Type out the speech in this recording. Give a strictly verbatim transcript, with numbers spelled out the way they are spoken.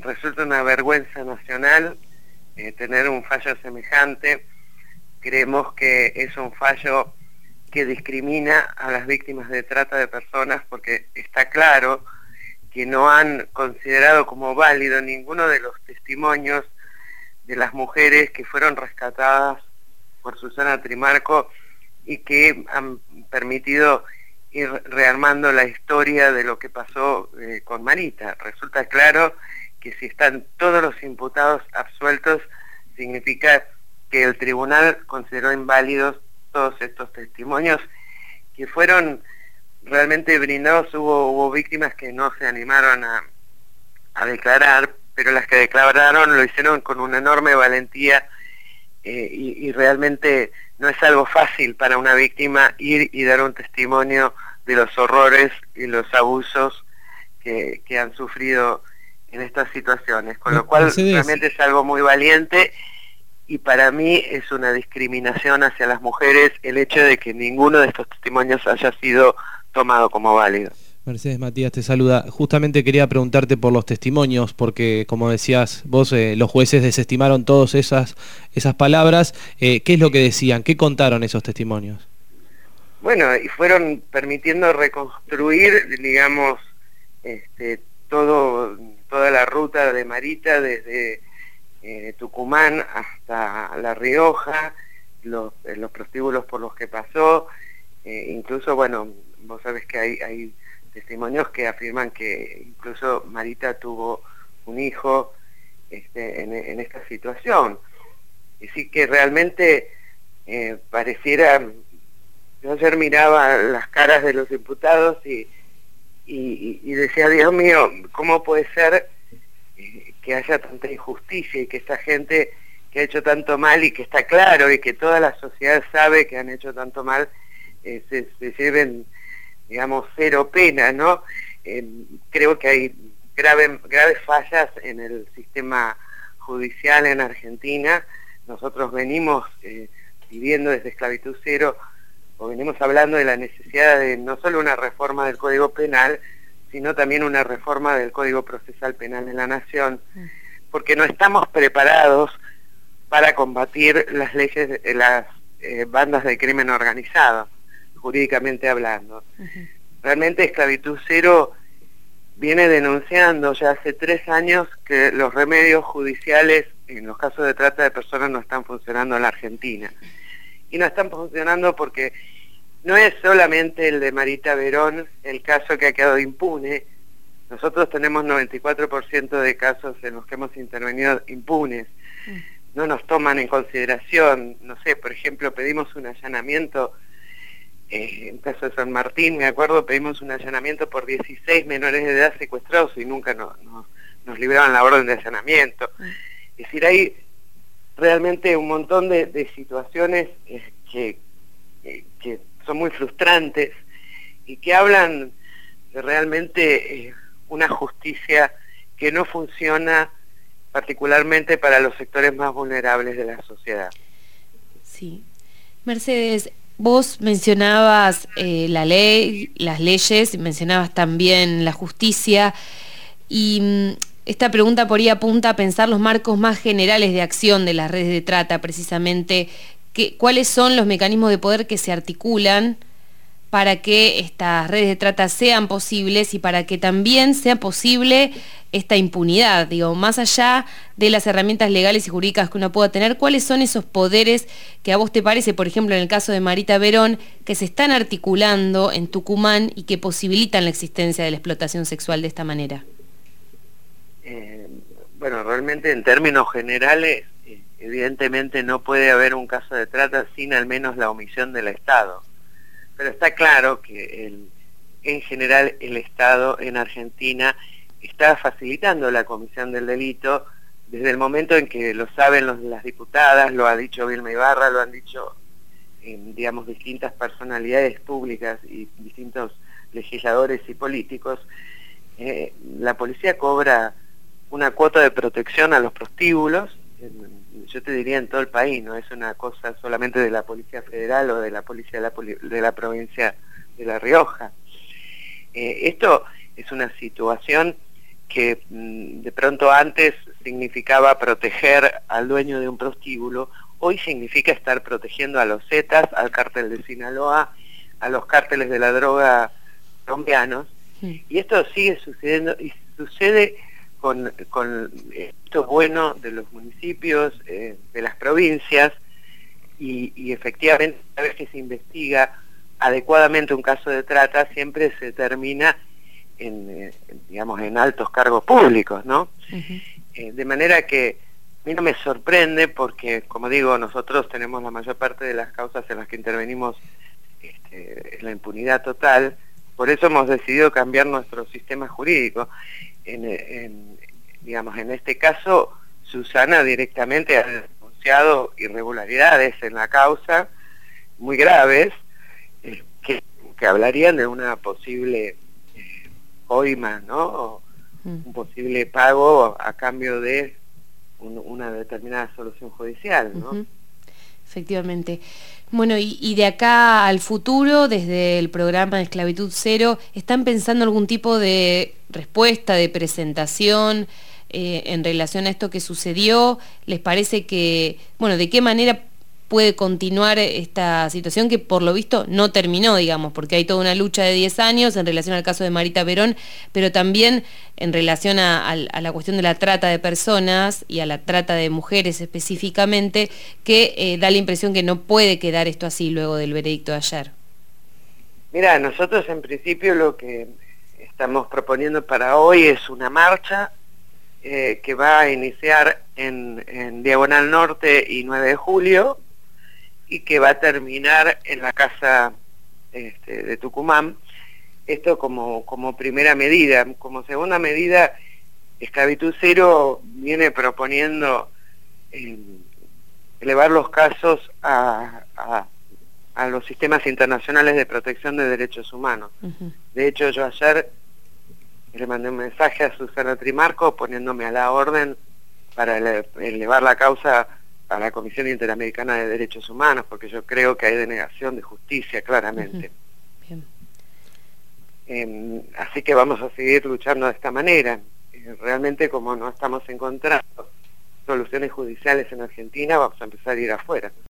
resulta una vergüenza nacional eh, tener un fallo semejante. Creemos que es un fallo que discrimina a las víctimas de trata de personas, porque está claro que no han considerado como válido ninguno de los testimonios de las mujeres que fueron rescatadas por Susana Trimarco y que han permitido ir rearmando la historia de lo que pasó eh, con Marita. Resulta claro que si están todos los imputados absueltos, significa que el tribunal consideró inválidos todos estos testimonios que fueron realmente brindados. Hubo, hubo víctimas que no se animaron a, a declarar, pero las que declararon lo hicieron con una enorme valentía eh, y, y realmente no es algo fácil para una víctima ir y dar un testimonio de los horrores y los abusos que, que han sufrido en estas situaciones, con lo cual Mercedes, realmente es algo muy valiente, y para mí es una discriminación hacia las mujeres el hecho de que ninguno de estos testimonios haya sido tomado como válido. Mercedes, Matías te saluda. Justamente quería preguntarte por los testimonios, porque como decías vos, eh, los jueces desestimaron todas esas, esas palabras. Eh, ¿Qué es lo que decían? ¿Qué contaron esos testimonios? Bueno, y fueron permitiendo reconstruir, digamos, este, todo, toda la ruta de Marita desde eh, Tucumán hasta La Rioja, los, eh, los prostíbulos por los que pasó, eh, incluso, bueno, vos sabés que hay, hay testimonios que afirman que incluso Marita tuvo un hijo este, en, en esta situación. Así que realmente eh, pareciera... Yo ayer miraba las caras de los imputados y, y, y decía, Dios mío, ¿cómo puede ser eh, que haya tanta injusticia y que esta gente que ha hecho tanto mal y que está claro y que toda la sociedad sabe que han hecho tanto mal, eh, se, se lleven, digamos, cero pena, ¿no? Eh, creo que hay grave, graves fallas en el sistema judicial en Argentina. Nosotros venimos eh, viviendo desde Esclavitud Cero, o venimos hablando de la necesidad de no solo una reforma del Código Penal, sino también una reforma del Código Procesal Penal de la Nación, porque no estamos preparados para combatir las leyes, las eh, bandas de crimen organizado, jurídicamente hablando. Uh-huh. Realmente Esclavitud Cero viene denunciando ya hace tres años que los remedios judiciales en los casos de trata de personas no están funcionando en la Argentina. Y no están funcionando porque no es solamente el de Marita Verón el caso que ha quedado impune. Nosotros tenemos noventa y cuatro por ciento de casos en los que hemos intervenido impunes. No nos toman en consideración, no sé, por ejemplo, pedimos un allanamiento, eh, en caso de San Martín, me acuerdo, pedimos un allanamiento por dieciséis menores de edad secuestrados y nunca no, no, nos libraban la orden de allanamiento. Es decir, hay realmente un montón de, de situaciones eh, que, eh, que son muy frustrantes y que hablan de realmente eh, una justicia que no funciona particularmente para los sectores más vulnerables de la sociedad. Sí. Mercedes, vos mencionabas eh, la ley, las leyes, mencionabas también la justicia, y mm, esta pregunta por ahí apunta a pensar los marcos más generales de acción de las redes de trata, precisamente, que, cuáles son los mecanismos de poder que se articulan para que estas redes de trata sean posibles y para que también sea posible esta impunidad, digo, más allá de las herramientas legales y jurídicas que uno pueda tener, ¿cuáles son esos poderes que a vos te parece, por ejemplo, en el caso de Marita Verón, que se están articulando en Tucumán y que posibilitan la existencia de la explotación sexual de esta manera? Eh, bueno, realmente en términos generales, eh, evidentemente no puede haber un caso de trata sin al menos la omisión del Estado. Pero está claro que el, en general el Estado en Argentina está facilitando la comisión del delito desde el momento en que lo saben los, las diputadas, lo ha dicho Vilma Ibarra, lo han dicho eh, digamos distintas personalidades públicas y distintos legisladores y políticos. Eh, la policía cobra una cuota de protección a los prostíbulos, yo te diría en todo el país, no es una cosa solamente de la Policía Federal o de la Policía de la, poli de la provincia de La Rioja. Eh, esto es una situación que mm, de pronto antes significaba proteger al dueño de un prostíbulo, hoy significa estar protegiendo a los Zetas, al cártel de Sinaloa, a los cárteles de la droga colombianos, sí. Y esto sigue sucediendo, y sucede con, con esto bueno de los municipios, eh, de las provincias, y, y efectivamente cada vez que se investiga adecuadamente un caso de trata, siempre se termina en, eh, digamos, en altos cargos públicos, ¿no? Uh-huh. Eh, de manera que a mí no me sorprende porque, como digo, nosotros tenemos la mayor parte de las causas en las que intervenimos este, en la impunidad total, por eso hemos decidido cambiar nuestro sistema jurídico. En, en, digamos, en este caso, Susana directamente ha denunciado irregularidades en la causa, muy graves, eh, que, que hablarían de una posible eh, coima, ¿no? O mm. un posible pago a cambio de un, una determinada solución judicial, ¿no? Uh-huh. Efectivamente. Bueno, y, y de acá al futuro, desde el programa de Esclavitud Cero, ¿están pensando algún tipo de respuesta, de presentación eh, en relación a esto que sucedió? ¿Les parece que, bueno, de qué manera puede continuar esta situación que por lo visto no terminó, digamos, porque hay toda una lucha de diez años en relación al caso de Marita Perón, pero también en relación a, a, a la cuestión de la trata de personas y a la trata de mujeres específicamente, que eh, da la impresión que no puede quedar esto así luego del veredicto de ayer? Mira, nosotros en principio lo que estamos proponiendo para hoy es una marcha eh, que va a iniciar en, en Diagonal Norte y nueve de julio, y que va a terminar en la casa este, de Tucumán. Esto como, como primera medida. Como segunda medida, Esclavitud Cero viene proponiendo eh, elevar los casos a, a, a los sistemas internacionales de protección de derechos humanos. Uh-huh. De hecho, yo ayer le mandé un mensaje a Susana Trimarco poniéndome a la orden para ele- elevar la causa a la Comisión Interamericana de Derechos Humanos, porque yo creo que hay denegación de justicia, claramente. Uh-huh. Bien. Eh, así que vamos a seguir luchando de esta manera. Eh, realmente, como no estamos encontrando soluciones judiciales en Argentina, vamos a empezar a ir afuera.